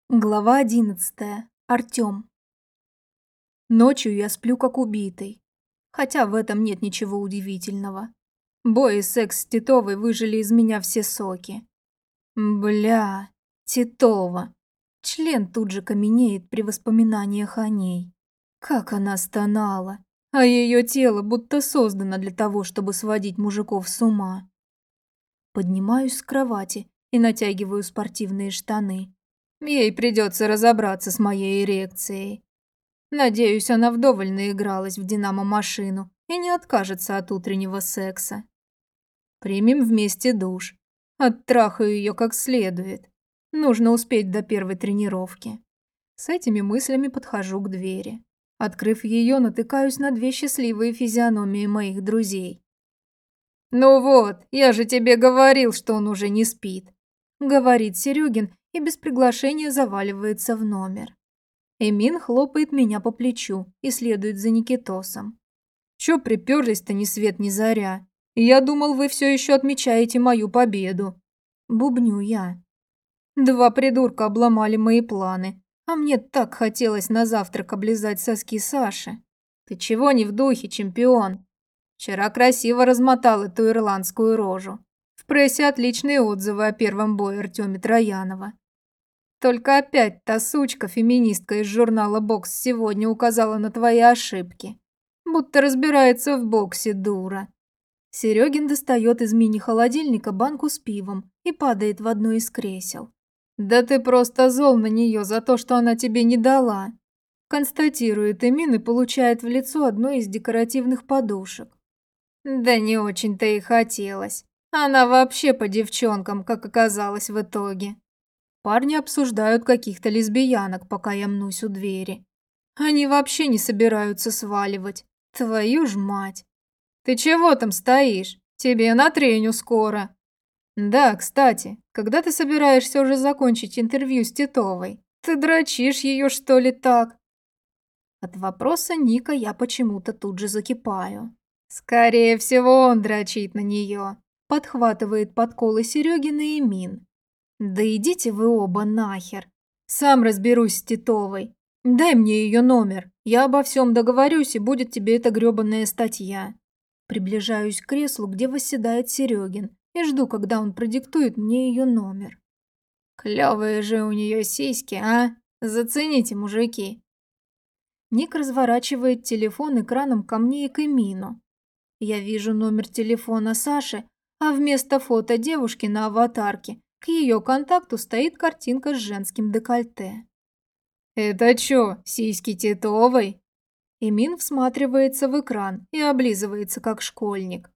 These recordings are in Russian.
Глава 11. Артём. Ночью я сплю как убитый. Хотя в этом нет ничего удивительного. Бой и секс с Титовой выжили из меня все соки. Бля, Титова. Член тут же каменеет при воспоминаниях о ней. Как она стонала. А её тело будто создано для того, чтобы сводить мужиков с ума. Поднимаюсь с кровати и натягиваю спортивные штаны. Ей придется разобраться с моей эрекцией. Надеюсь, она вдоволь наигралась в динамо-машину и не откажется от утреннего секса. Примем вместе душ. Оттрахаю ее как следует. Нужно успеть до первой тренировки. С этими мыслями подхожу к двери. Открыв ее, натыкаюсь на две счастливые физиономии моих друзей. «Ну вот, я же тебе говорил, что он уже не спит», — говорит Серегин и без приглашения заваливается в номер. Эмин хлопает меня по плечу и следует за Никитосом. «Чё припёрлись-то ни свет ни заря? Я думал, вы все еще отмечаете мою победу». Бубню я. Два придурка обломали мои планы, а мне так хотелось на завтрак облизать соски Саши. Ты чего не в духе, чемпион? Вчера красиво размотал эту ирландскую рожу. В прессе отличные отзывы о первом бое Артёме Троянова. Только опять та сучка-феминистка из журнала «Бокс» сегодня указала на твои ошибки. Будто разбирается в боксе, дура. Серегин достает из мини-холодильника банку с пивом и падает в одно из кресел. Да ты просто зол на нее за то, что она тебе не дала. Констатирует Эмин и получает в лицо одной из декоративных подушек. Да не очень-то и хотелось. Она вообще по девчонкам, как оказалось в итоге. Парни обсуждают каких-то лесбиянок, пока я мнусь у двери. Они вообще не собираются сваливать. Твою ж мать. Ты чего там стоишь? Тебе на треню скоро. Да, кстати, когда ты собираешься уже закончить интервью с Титовой? Ты дрочишь ее, что ли, так? От вопроса Ника я почему-то тут же закипаю. Скорее всего, он дрочит на нее. Подхватывает подколы Серегина и Эмин. Да идите вы оба нахер. Сам разберусь с Титовой. Дай мне ее номер. Я обо всем договорюсь, и будет тебе эта грёбаная статья. Приближаюсь к креслу, где восседает Серегин, и жду, когда он продиктует мне ее номер. Клевые же у нее сиськи, а? Зацените, мужики. Ник разворачивает телефон экраном ко мне и к Эмину. Я вижу номер телефона Саши, а вместо фото девушки на аватарке к ее контакту стоит картинка с женским декольте. «Это чё, сиськи Титовой?» Эмин всматривается в экран и облизывается, как школьник.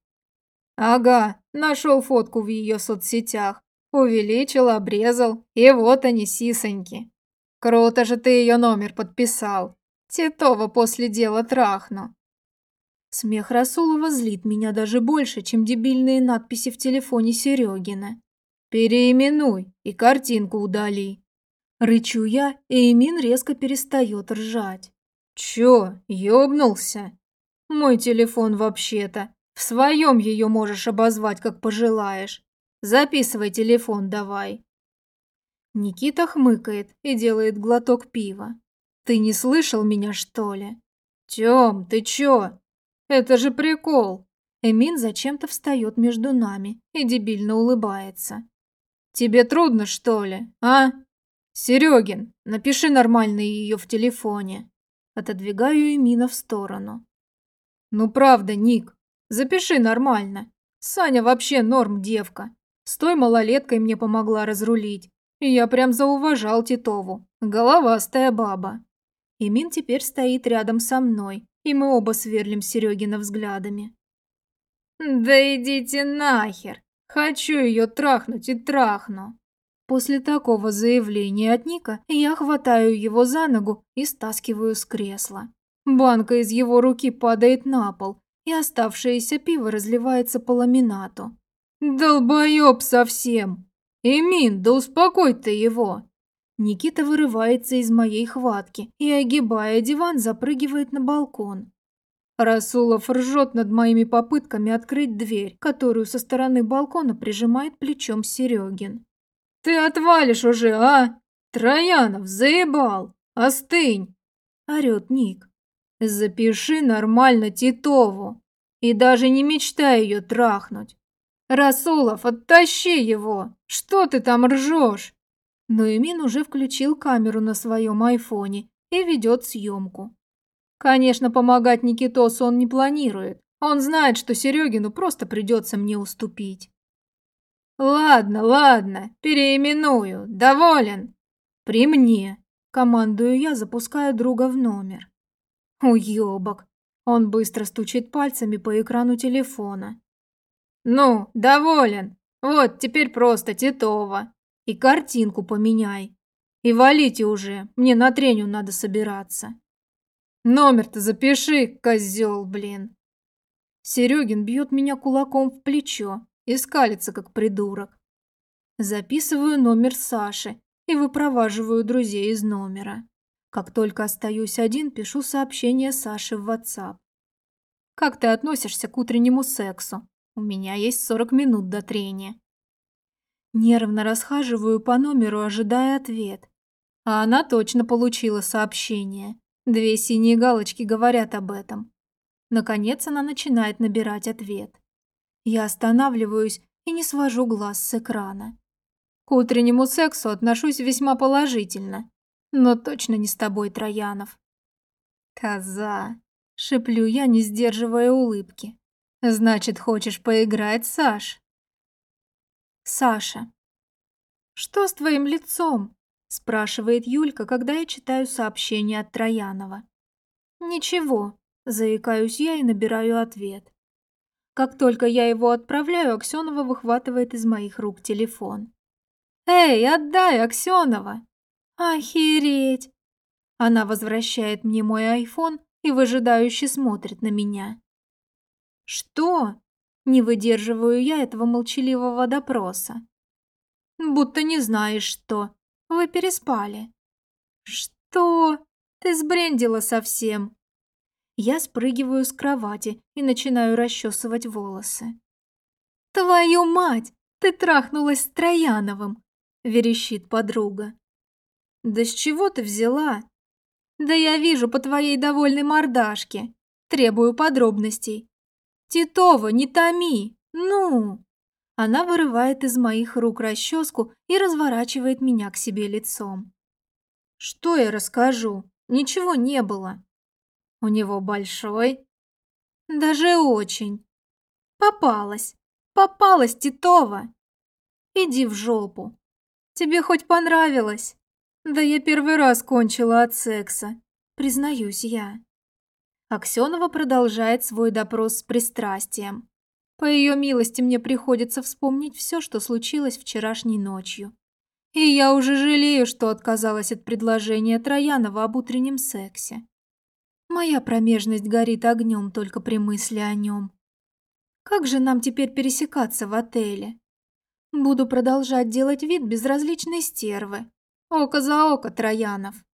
«Ага, нашел фотку в ее соцсетях. Увеличил, обрезал, и вот они, сисоньки. Круто же ты ее номер подписал. Титова после дела трахну». Смех Расулова злит меня даже больше, чем дебильные надписи в телефоне Серегина. «Переименуй и картинку удали». Рычу я, и Эмин резко перестает ржать. «Чё, ёбнулся? Мой телефон вообще-то. В своем ее можешь обозвать, как пожелаешь. Записывай телефон давай». Никита хмыкает и делает глоток пива. «Ты не слышал меня, что ли?» «Тём, ты чё? Это же прикол!» Эмин зачем-то встает между нами и дебильно улыбается. «Тебе трудно, что ли, а? Серегин, напиши нормально ее в телефоне». Отодвигаю Эмина в сторону. «Ну правда, Ник, запиши нормально. Саня вообще норм девка. С той малолеткой мне помогла разрулить. И я прям зауважал Титову. Головастая баба». Эмин теперь стоит рядом со мной, и мы оба сверлим Серегина взглядами. «Да идите нахер! Хочу ее трахнуть и трахну!» После такого заявления от Ника я хватаю его за ногу и стаскиваю с кресла. Банка из его руки падает на пол, и оставшееся пиво разливается по ламинату. «Долбоёб совсем! Эмин, да успокой ты его!» Никита вырывается из моей хватки и, огибая диван, запрыгивает на балкон. Расулов ржет над моими попытками открыть дверь, которую со стороны балкона прижимает плечом Серегин. «Ты отвалишь уже, а? «Троянов, заебал! Остынь!» – орёт Ник. «Запиши нормально Титову и даже не мечтай ее трахнуть. Расулов, оттащи его! Что ты там ржешь?» Но Эмин уже включил камеру на своем айфоне и ведет съемку. Конечно, помогать Никитосу он не планирует. Он знает, что Серегину просто придется мне уступить. «Ладно, ладно, переименую. Доволен?» «При мне», – командую я, запуская друга в номер. Уёбок. Он быстро стучит пальцами по экрану телефона. «Ну, доволен. Вот, теперь просто Титова. И картинку поменяй. И валите уже, мне на треню надо собираться». «Номер-то запиши, козёл, блин». Серегин бьет меня кулаком в плечо и скалится, как придурок. Записываю номер Саши и выпроваживаю друзей из номера. Как только остаюсь один, пишу сообщение Саше в WhatsApp. «Как ты относишься к утреннему сексу? У меня есть 40 минут до трения». Нервно расхаживаю по номеру, ожидая ответ. А она точно получила сообщение. 2 синие галочки говорят об этом. Наконец она начинает набирать ответ. Я останавливаюсь и не свожу глаз с экрана. К утреннему сексу отношусь весьма положительно, но точно не с тобой, Троянов. «Коза!» – шеплю я, не сдерживая улыбки. «Значит, хочешь поиграть, Саш?» Саша. «Что с твоим лицом?» – спрашивает Юлька, когда я читаю сообщение от Троянова. «Ничего», – заикаюсь я и набираю ответ. Как только я его отправляю, Аксенова выхватывает из моих рук телефон. «Эй, отдай, Аксенова!» «Охереть!» Она возвращает мне мой айфон и выжидающе смотрит на меня. «Что?» Не выдерживаю я этого молчаливого допроса. «Будто не знаешь, что. Вы переспали». «Что? Ты сбрендила совсем». Я спрыгиваю с кровати и начинаю расчесывать волосы. «Твою мать! Ты трахнулась с Трояновым!» – верещит подруга. «Да с чего ты взяла?» «Да я вижу по твоей довольной мордашке. Требую подробностей». «Титова, не томи! Ну!» Она вырывает из моих рук расческу и разворачивает меня к себе лицом. «Что я расскажу? Ничего не было». «У него большой?» «Даже очень». «Попалась. Попалась, Титова!» «Иди в жопу. Тебе хоть понравилось?» «Да я первый раз кончила от секса, признаюсь я». Аксенова продолжает свой допрос с пристрастием. По ее милости мне приходится вспомнить все, что случилось вчерашней ночью. И я уже жалею, что отказалась от предложения Троянова об утреннем сексе. Моя промежность горит огнем только при мысли о нем. Как же нам теперь пересекаться в отеле? Буду продолжать делать вид безразличной стервы. Око за око, Троянов.